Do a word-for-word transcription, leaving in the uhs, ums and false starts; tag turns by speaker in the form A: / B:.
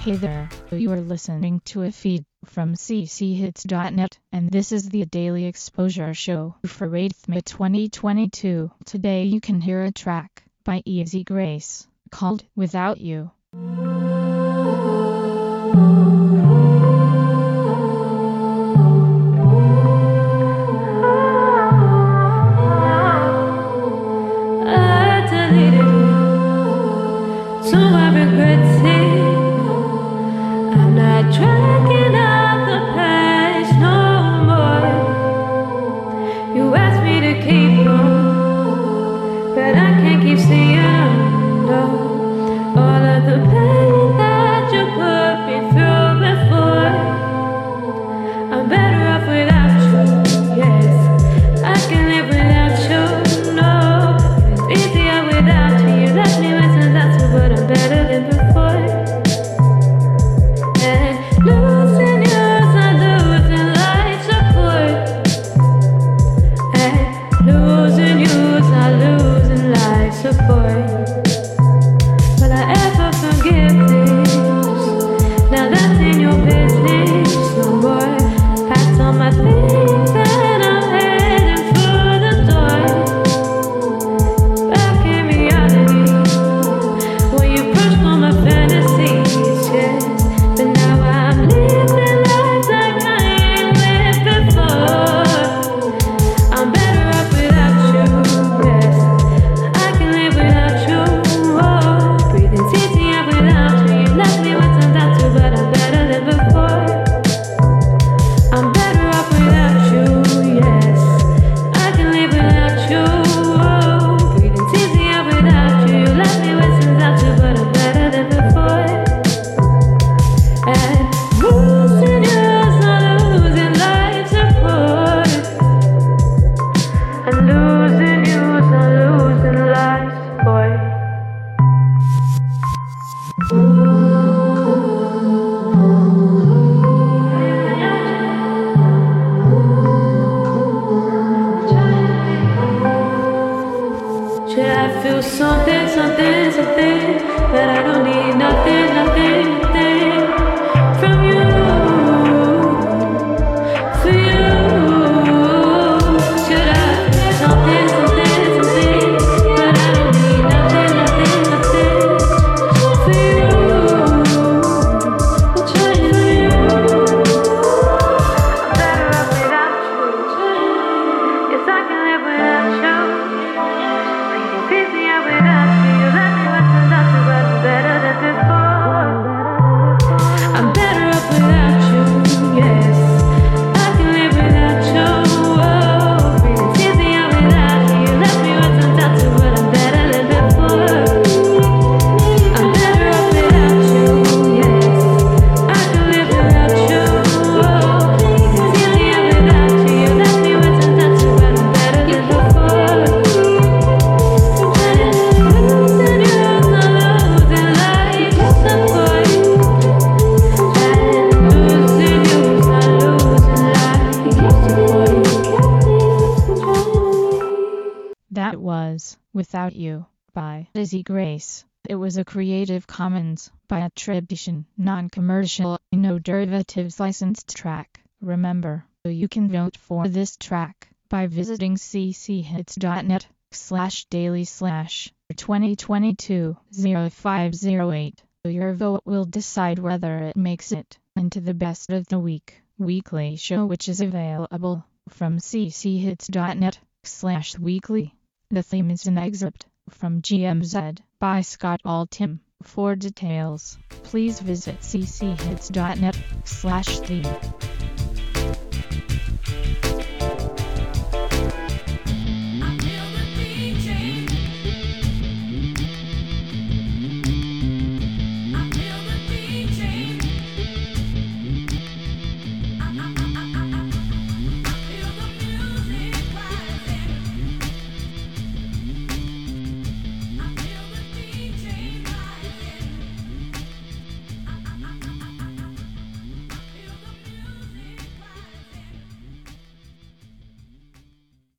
A: Hey there, you are listening to a feed from c c hits dot net, and this is the Daily Exposure Show for eighth May twenty twenty-two. Today you can hear a track by Easy Grace called Without You.
B: Tracking up the past no more. You asked me to keep on, but I can't keep seeing no. All of the pain that you put me through before. I'm better off without you, yes. I can live without you, no. It's easier without you. You left me with some doubts, but I'm better than before. Losing you's not losing life support. And losing you's not losing life support. Will I ever forgive this? Now that's in your business no more. Packed on my things and I'm heading for the door. Back in reality, when you pushed on my fantasies, yes. But now I'm living life like I ain't lived before. I'm better off without you, yes. I can live without you, oh. Breathing's easier without you. You left me with some doubts, but I'm better than before. I'm better off without you, yes. I can live without you, oh. Breathing's easier without you. You left me with some doubts, but I'm better than before. And losing you's not losing life support. And losing you's not losing life support. Should I feel something, something, something, but I don't need nothing, nothing, nothing from you, for you. Should I feel something, something, something, but I don't need nothing, nothing, nothing for you. I'm trying for you. I'm better off without you. Yes, I can live without you. Easier without you. You left me with some doubts, but I'm better than before. I'm better off without you, yes. I can live without you, oh. Breathing's easier without you. You left me with some doubts, but I'm better than before. I'm better off without you, yes. I can live without you, oh. Breathing's easier without you. You left me with some doubts, but I'm better than before. Losing you's not losing life support. And losing you's not losing life support.
A: That was Without You by Easy Grace. It was a Creative Commons by attribution, non-commercial, no derivatives licensed track. Remember, you can vote for this track by visiting c c hits dot net slash daily slash twenty twenty-two oh five oh eight. Your vote will decide whether it makes it into the Best of the Week weekly show, which is available from c c hits dot net slash weekly. The theme is an excerpt from G M Z by Scott Altham. For details, please visit c c hits dot net slash theme.